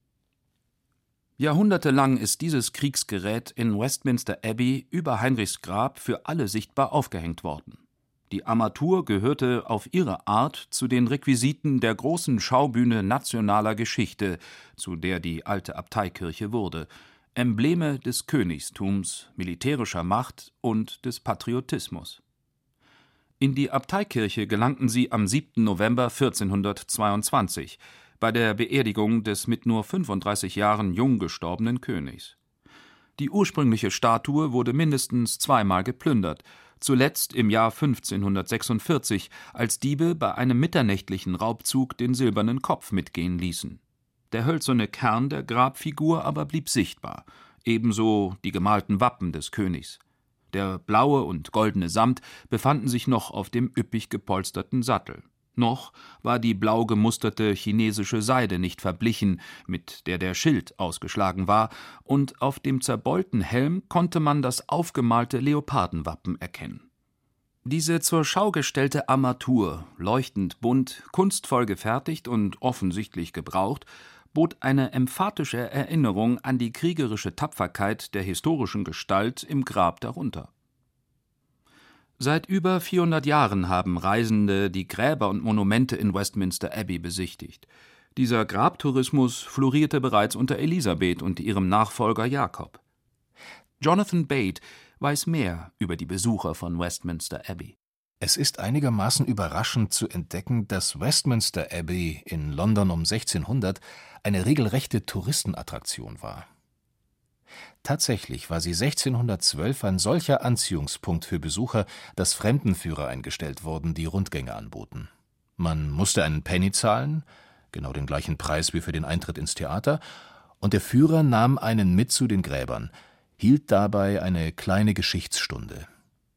Jahrhundertelang ist dieses Kriegsgerät in Westminster Abbey über Heinrichs Grab für alle sichtbar aufgehängt worden. Die Armatur gehörte auf ihre Art zu den Requisiten der großen Schaubühne nationaler Geschichte, zu der die alte Abteikirche wurde, Embleme des Königstums, militärischer Macht und des Patriotismus. In die Abteikirche gelangten sie am siebten November vierzehnhundertzweiundzwanzig, bei der Beerdigung des mit nur fünfunddreißig Jahren jung gestorbenen Königs. Die ursprüngliche Statue wurde mindestens zweimal geplündert, zuletzt im Jahr fünfzehnhundertsechsundvierzig, als Diebe bei einem mitternächtlichen Raubzug den silbernen Kopf mitgehen ließen. Der hölzerne Kern der Grabfigur aber blieb sichtbar, ebenso die gemalten Wappen des Königs. Der blaue und goldene Samt befanden sich noch auf dem üppig gepolsterten Sattel. Noch war die blau gemusterte chinesische Seide nicht verblichen, mit der der Schild ausgeschlagen war, und auf dem zerbeulten Helm konnte man das aufgemalte Leopardenwappen erkennen. Diese zur Schau gestellte Armatur, leuchtend bunt, kunstvoll gefertigt und offensichtlich gebraucht, bot eine emphatische Erinnerung an die kriegerische Tapferkeit der historischen Gestalt im Grab darunter. Seit über vierhundert Jahren haben Reisende die Gräber und Monumente in Westminster Abbey besichtigt. Dieser Grabtourismus florierte bereits unter Elisabeth und ihrem Nachfolger Jakob. Jonathan Bate weiß mehr über die Besucher von Westminster Abbey. Es ist einigermaßen überraschend zu entdecken, dass Westminster Abbey in London um sechzehnhundert eine regelrechte Touristenattraktion war. Tatsächlich war sie sechzehnhundertzwölf ein solcher Anziehungspunkt für Besucher, dass Fremdenführer eingestellt wurden, die Rundgänge anboten. Man musste einen Penny zahlen, genau den gleichen Preis wie für den Eintritt ins Theater, und der Führer nahm einen mit zu den Gräbern, hielt dabei eine kleine Geschichtsstunde.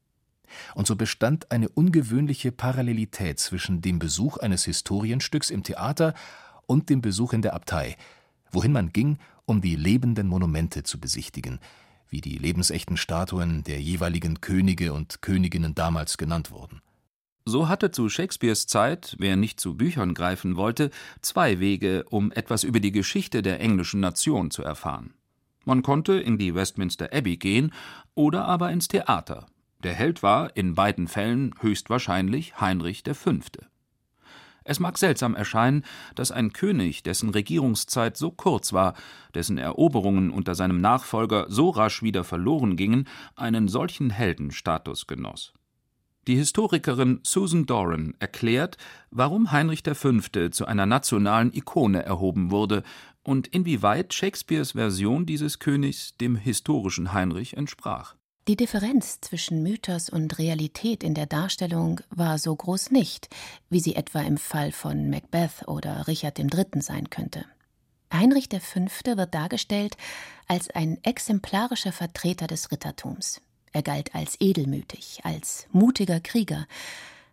Und so bestand eine ungewöhnliche Parallelität zwischen dem Besuch eines Historienstücks im Theater und dem Besuch in der Abtei, wohin man ging, um die lebenden Monumente zu besichtigen, wie die lebensechten Statuen der jeweiligen Könige und Königinnen damals genannt wurden. So hatte zu Shakespeares Zeit, wer nicht zu Büchern greifen wollte, zwei Wege, um etwas über die Geschichte der englischen Nation zu erfahren. Man konnte in die Westminster Abbey gehen oder aber ins Theater. Der Held war in beiden Fällen höchstwahrscheinlich Heinrich der Fünfte. Es mag seltsam erscheinen, dass ein König, dessen Regierungszeit so kurz war, dessen Eroberungen unter seinem Nachfolger so rasch wieder verloren gingen, einen solchen Heldenstatus genoss. Die Historikerin Susan Doran erklärt, warum Heinrich der Fünfte zu einer nationalen Ikone erhoben wurde und inwieweit Shakespeares Version dieses Königs dem historischen Heinrich entsprach. Die Differenz zwischen Mythos und Realität in der Darstellung war so groß nicht, wie sie etwa im Fall von Macbeth oder Richard der Dritte sein könnte. Heinrich der Fünfte wird dargestellt als ein exemplarischer Vertreter des Rittertums. Er galt als edelmütig, als mutiger Krieger,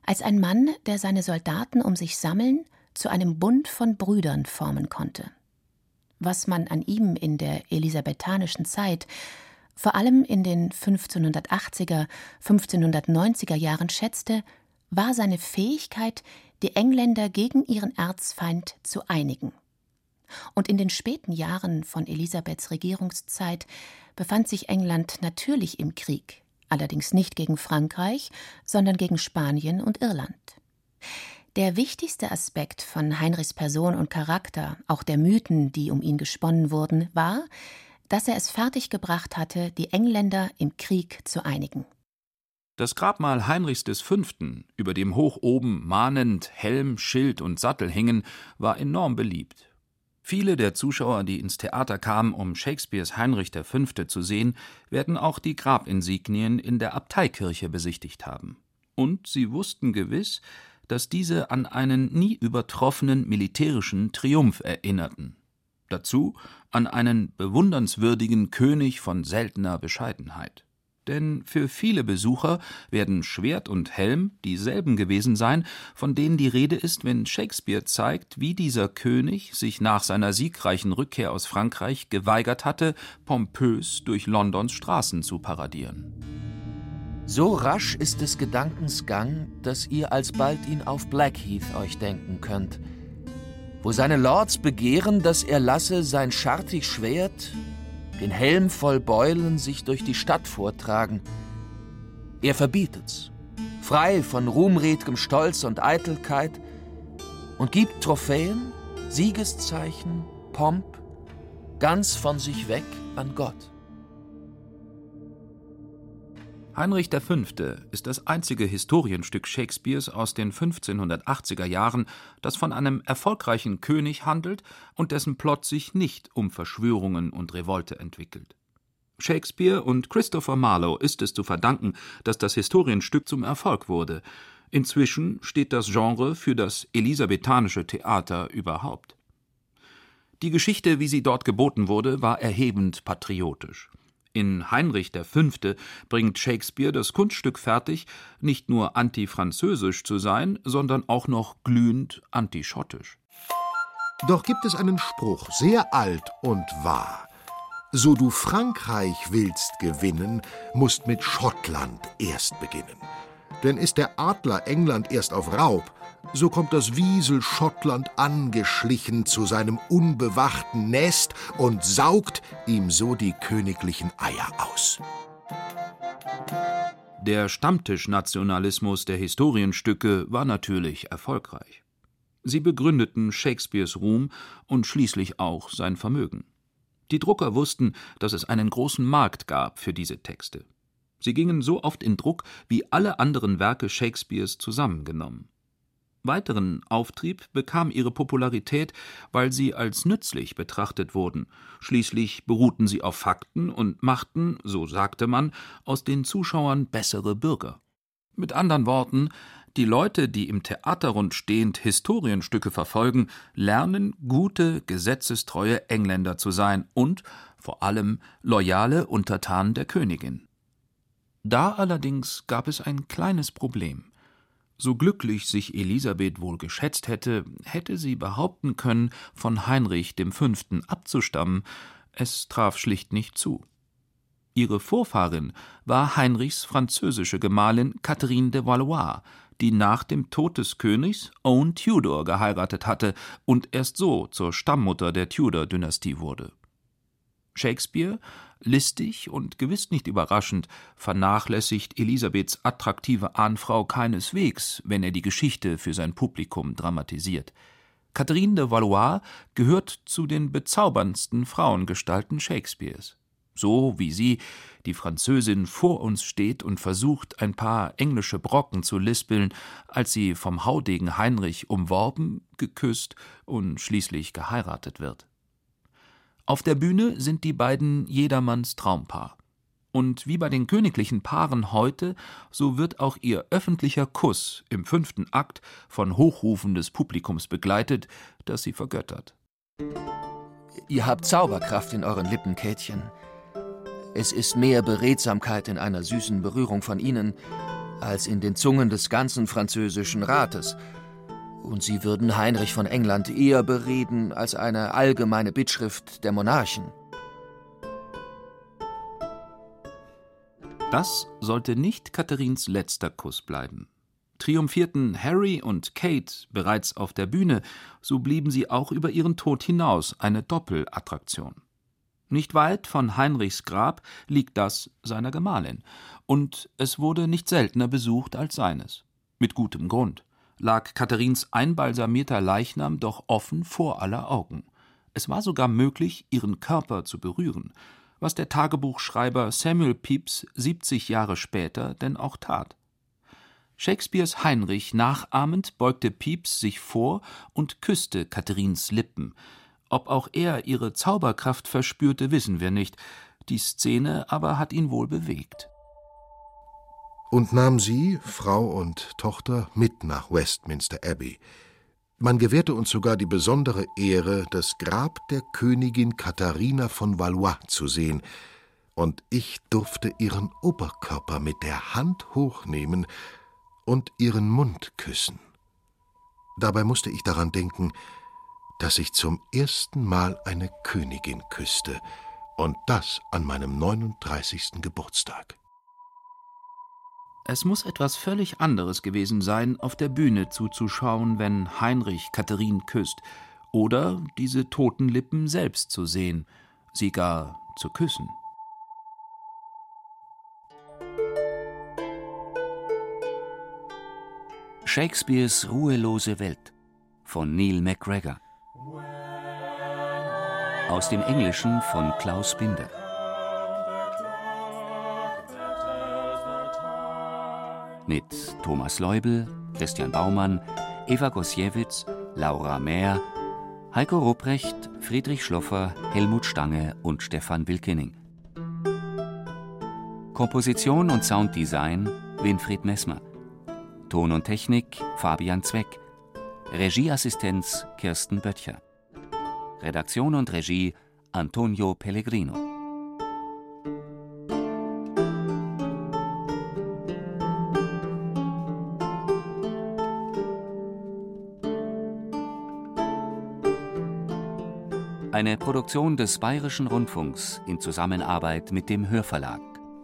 als ein Mann, der seine Soldaten um sich sammeln, zu einem Bund von Brüdern formen konnte. Was man an ihm in der elisabethanischen Zeit, vor allem in den fünfzehnhundertachtziger, fünfzehnhundertneunziger Jahren schätzte, war seine Fähigkeit, die Engländer gegen ihren Erzfeind zu einigen. Und in den späten Jahren von Elisabeths Regierungszeit befand sich England natürlich im Krieg, allerdings nicht gegen Frankreich, sondern gegen Spanien und Irland. Der wichtigste Aspekt von Heinrichs Person und Charakter, auch der Mythen, die um ihn gesponnen wurden, war, dass er es fertiggebracht hatte, die Engländer im Krieg zu einigen. Das Grabmal Heinrichs des Fünften, über dem hoch oben mahnend Helm, Schild und Sattel hingen, war enorm beliebt. Viele der Zuschauer, die ins Theater kamen, um Shakespeares Heinrich der Fünfte zu sehen, werden auch die Grabinsignien in der Abteikirche besichtigt haben. Und sie wussten gewiss, dass diese an einen nie übertroffenen militärischen Triumph erinnerten. Dazu an einen bewundernswürdigen König von seltener Bescheidenheit. Denn für viele Besucher werden Schwert und Helm dieselben gewesen sein, von denen die Rede ist, wenn Shakespeare zeigt, wie dieser König sich nach seiner siegreichen Rückkehr aus Frankreich geweigert hatte, pompös durch Londons Straßen zu paradieren. So rasch ist des Gedankens Gang, dass ihr alsbald ihn auf Blackheath euch denken könnt, wo seine Lords begehren, dass er lasse sein schartig Schwert, den Helm voll Beulen, sich durch die Stadt vortragen. Er verbietet's, frei von ruhmred'gem Stolz und Eitelkeit, und gibt Trophäen, Siegeszeichen, Pomp, ganz von sich weg an Gott. Heinrich der Fünfte ist das einzige Historienstück Shakespeares aus den fünfzehnhundertachtziger Jahren, das von einem erfolgreichen König handelt und dessen Plot sich nicht um Verschwörungen und Revolte entwickelt. Shakespeare und Christopher Marlowe ist es zu verdanken, dass das Historienstück zum Erfolg wurde. Inzwischen steht das Genre für das elisabethanische Theater überhaupt. Die Geschichte, wie sie dort geboten wurde, war erhebend patriotisch. In Heinrich der Fünfte bringt Shakespeare das Kunststück fertig, nicht nur antifranzösisch zu sein, sondern auch noch glühend antischottisch. Doch gibt es einen Spruch, sehr alt und wahr. So du Frankreich willst gewinnen, musst mit Schottland erst beginnen. Denn ist der Adler England erst auf Raub, so kommt das Wiesel Schottland angeschlichen zu seinem unbewachten Nest und saugt ihm so die königlichen Eier aus. Der Stammtischnationalismus der Historienstücke war natürlich erfolgreich. Sie begründeten Shakespeares Ruhm und schließlich auch sein Vermögen. Die Drucker wussten, dass es einen großen Markt gab für diese Texte. Sie gingen so oft in Druck wie alle anderen Werke Shakespeares zusammengenommen. Weiteren Auftrieb bekam ihre Popularität, weil sie als nützlich betrachtet wurden. Schließlich beruhten sie auf Fakten und machten, so sagte man, aus den Zuschauern bessere Bürger. Mit anderen Worten, die Leute, die im Theaterrund stehend Historienstücke verfolgen, lernen, gute, gesetzestreue Engländer zu sein und, vor allem, loyale Untertanen der Königin. Da allerdings gab es ein kleines Problem. So glücklich sich Elisabeth wohl geschätzt hätte, hätte sie behaupten können, von Heinrich dem Fünften abzustammen, es traf schlicht nicht zu. Ihre Vorfahrin war Heinrichs französische Gemahlin Catherine de Valois, die nach dem Tod des Königs Owen Tudor geheiratet hatte und erst so zur Stammmutter der Tudor-Dynastie wurde. Shakespeare, listig und gewiss nicht überraschend, vernachlässigt Elisabeths attraktive Ahnfrau keineswegs, wenn er die Geschichte für sein Publikum dramatisiert. Catherine de Valois gehört zu den bezauberndsten Frauengestalten Shakespeares. So wie sie, die Französin, vor uns steht und versucht, ein paar englische Brocken zu lispeln, als sie vom Haudegen Heinrich umworben, geküsst und schließlich geheiratet wird. Auf der Bühne sind die beiden jedermanns Traumpaar. Und wie bei den königlichen Paaren heute, so wird auch ihr öffentlicher Kuss im fünften Akt von Hochrufen des Publikums begleitet, das sie vergöttert. Ihr habt Zauberkraft in euren Lippen, Käthchen. Es ist mehr Beredsamkeit in einer süßen Berührung von ihnen, als in den Zungen des ganzen französischen Rates. Und sie würden Heinrich von England eher bereden als eine allgemeine Bittschrift der Monarchen. Das sollte nicht Katharins letzter Kuss bleiben. Triumphierten Harry und Kate bereits auf der Bühne, so blieben sie auch über ihren Tod hinaus eine Doppelattraktion. Nicht weit von Heinrichs Grab liegt das seiner Gemahlin, und es wurde nicht seltener besucht als seines. Mit gutem Grund lag Katharins einbalsamierter Leichnam doch offen vor aller Augen. Es war sogar möglich, ihren Körper zu berühren, was der Tagebuchschreiber Samuel Pepys siebzig Jahre später denn auch tat. Shakespeares Heinrich nachahmend beugte Pepys sich vor und küsste Katharins Lippen. Ob auch er ihre Zauberkraft verspürte, wissen wir nicht. Die Szene aber hat ihn wohl bewegt. Und nahm sie, Frau und Tochter, mit nach Westminster Abbey. Man gewährte uns sogar die besondere Ehre, das Grab der Königin Katharina von Valois zu sehen, und ich durfte ihren Oberkörper mit der Hand hochnehmen und ihren Mund küssen. Dabei musste ich daran denken, dass ich zum ersten Mal eine Königin küsste, und das an meinem neununddreißigsten Geburtstag. Es muss etwas völlig anderes gewesen sein, auf der Bühne zuzuschauen, wenn Heinrich Katharine küsst, oder diese toten Lippen selbst zu sehen, sie gar zu küssen. Shakespeares ruhelose Welt von Neil MacGregor. Aus dem Englischen von Klaus Binder. Mit Thomas Leubel, Christian Baumann, Eva Gosiewicz, Laura Mehr, Heiko Rupprecht, Friedrich Schloffer, Helmut Stange und Stefan Wilkening. Komposition und Sounddesign Winfried Messmer. Ton und Technik Fabian Zweck. Regieassistenz Kirsten Böttcher. Redaktion und Regie Antonio Pellegrino. Eine Produktion des Bayerischen Rundfunks in Zusammenarbeit mit dem Hörverlag.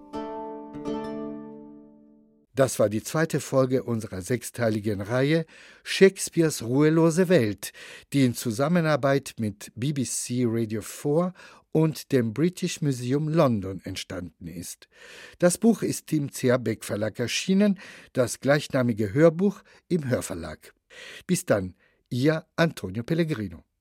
Das war die zweite Folge unserer sechsteiligen Reihe Shakespeares ruhelose Welt, die in Zusammenarbeit mit B B C Radio vier und dem British Museum London entstanden ist. Das Buch ist im C A Beck Verlag erschienen, das gleichnamige Hörbuch im Hörverlag. Bis dann, Ihr Antonio Pellegrino.